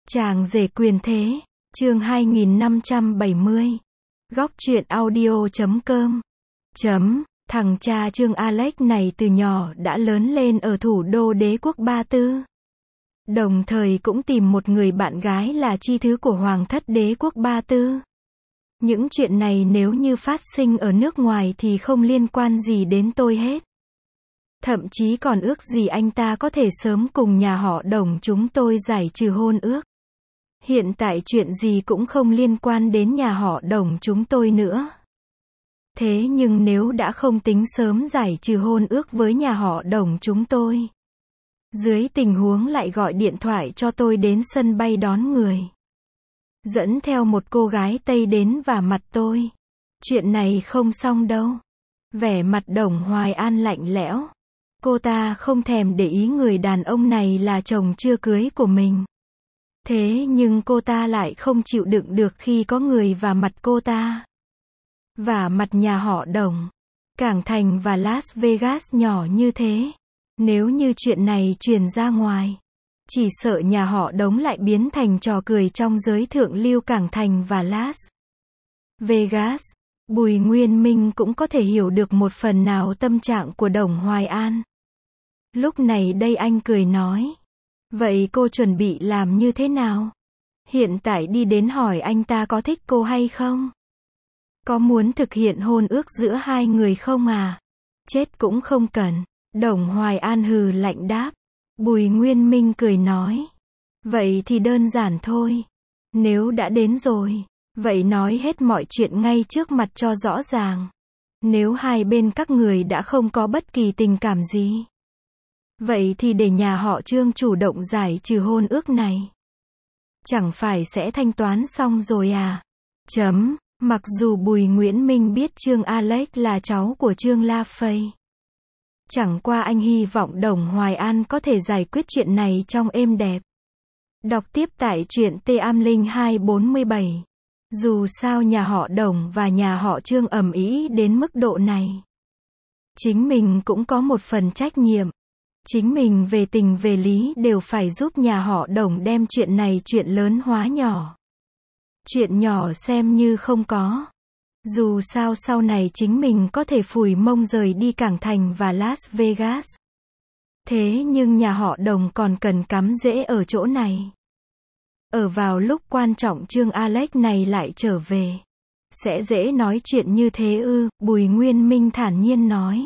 Chàng rể quyền thế, chương 2570. Góc truyện audio.com. Thằng cha Trương Alex này từ nhỏ đã lớn lên ở thủ đô đế quốc Ba Tư. Đồng thời cũng tìm một người bạn gái là chi thứ của Hoàng thất đế quốc Ba Tư. Những chuyện này nếu như phát sinh ở nước ngoài thì không liên quan gì đến tôi hết. Thậm chí còn ước gì anh ta có thể sớm cùng nhà họ Đồng chúng tôi giải trừ hôn ước. Hiện tại chuyện gì cũng không liên quan đến nhà họ Đồng chúng tôi nữa. Thế nhưng nếu đã không tính sớm giải trừ hôn ước với nhà họ Đồng chúng tôi, dưới tình huống lại gọi điện thoại cho tôi đến sân bay đón người, dẫn theo một cô gái Tây đến vả mặt tôi, chuyện này không xong đâu. Vẻ mặt Đồng Hoài An lạnh lẽo. Cô ta không thèm để ý người đàn ông này là chồng chưa cưới của mình. Thế nhưng cô ta lại không chịu đựng được khi có người vả mặt cô ta. Vả mặt nhà họ Đồng, Cảng Thành và Las Vegas nhỏ như thế. Nếu như chuyện này truyền ra ngoài, chỉ sợ nhà họ Đống lại biến thành trò cười trong giới thượng lưu Cảng Thành và Las Vegas. Bùi Nguyên Minh cũng có thể hiểu được một phần nào tâm trạng của Đồng Hoài An. Lúc này đây anh cười nói. Vậy cô chuẩn bị làm như thế nào? Hiện tại đi đến hỏi anh ta có thích cô hay không? Có muốn thực hiện hôn ước giữa hai người không à? Chết cũng không cần. Đồng Hoài An hừ lạnh đáp. Bùi Nguyên Minh cười nói. Vậy thì đơn giản thôi. Nếu đã đến rồi, vậy nói hết mọi chuyện ngay trước mặt cho rõ ràng. Nếu hai bên các người đã không có bất kỳ tình cảm gì, vậy thì để nhà họ Trương chủ động giải trừ hôn ước này. Chẳng phải sẽ thanh toán xong rồi à? Mặc dù Bùi Nguyễn Minh biết Trương Alex là cháu của Trương La Phây. Chẳng qua anh hy vọng Đồng Hoài An có thể giải quyết chuyện này trong êm đẹp. Đọc tiếp tại truyện T-Am-Linh 247. Dù sao nhà họ Đồng và nhà họ Trương ầm ĩ đến mức độ này, chính mình cũng có một phần trách nhiệm. Chính mình về tình về lý đều phải giúp nhà họ Đồng đem chuyện này chuyện lớn hóa nhỏ. Chuyện nhỏ xem như không có. Dù sao sau này chính mình có thể phủi mông rời đi Cảng Thành và Las Vegas. Thế nhưng nhà họ Đồng còn cần cắm rễ ở chỗ này. Ở vào lúc quan trọng Trương Alex này lại trở về, sẽ dễ nói chuyện như thế ư? Bùi Nguyên Minh thản nhiên nói.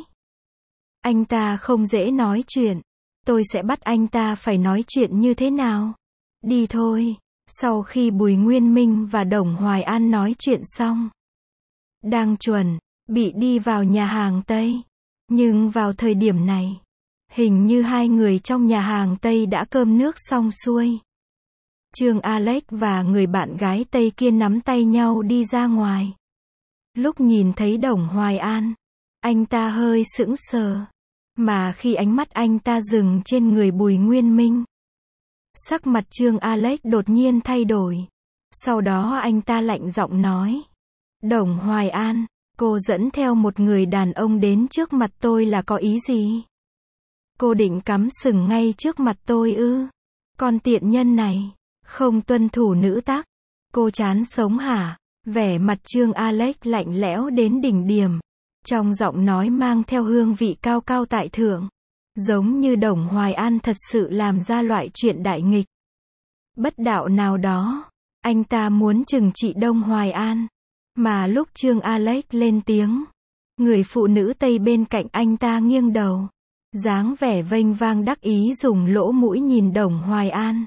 Anh ta không dễ nói chuyện. Tôi sẽ bắt anh ta phải nói chuyện như thế nào? Đi thôi. Sau khi Bùi Nguyên Minh và Đồng Hoài An nói chuyện xong, đang chuẩn bị đi vào nhà hàng Tây. Nhưng vào thời điểm này, hình như hai người trong nhà hàng Tây đã cơm nước xong xuôi. Trương Alex và người bạn gái Tây kia nắm tay nhau đi ra ngoài. Lúc nhìn thấy Đồng Hoài An, anh ta hơi sững sờ. Mà khi ánh mắt anh ta dừng trên người Bùi Nguyên Minh, sắc mặt Trương Alex đột nhiên thay đổi. Sau đó anh ta lạnh giọng nói. Đồng Hoài An, cô dẫn theo một người đàn ông đến trước mặt tôi là có ý gì? Cô định cắm sừng ngay trước mặt tôi ư? Con tiện nhân này, không tuân thủ nữ tắc. Cô chán sống hả? Vẻ mặt Trương Alex lạnh lẽo đến đỉnh điểm. Trong giọng nói mang theo hương vị cao cao tại thượng. Giống như Đồng Hoài An thật sự làm ra loại chuyện đại nghịch bất đạo nào đó. Anh ta muốn trừng trị Đồng Hoài An. Mà lúc Trương Alex lên tiếng, người phụ nữ Tây bên cạnh anh ta nghiêng đầu, dáng vẻ vênh vang đắc ý dùng lỗ mũi nhìn Đồng Hoài An.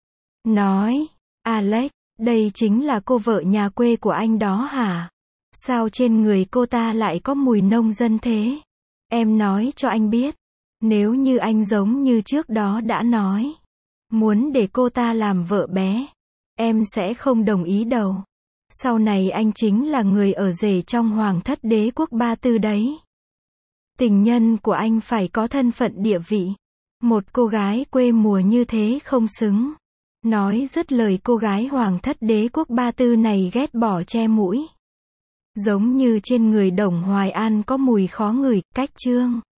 Nói, Alex, đây chính là cô vợ nhà quê của anh đó hả? Sao trên người cô ta lại có mùi nông dân thế? Em nói cho anh biết, nếu như anh giống như trước đó đã nói, muốn để cô ta làm vợ bé, em sẽ không đồng ý đâu. Sau này anh chính là người ở rể trong Hoàng thất đế quốc Ba Tư đấy. Tình nhân của anh phải có thân phận địa vị. Một cô gái quê mùa như thế không xứng. Nói dứt lời cô gái Hoàng thất đế quốc Ba Tư này ghét bỏ che mũi. Giống như trên người Đồng Hoài An có mùi khó ngửi. Cách Trương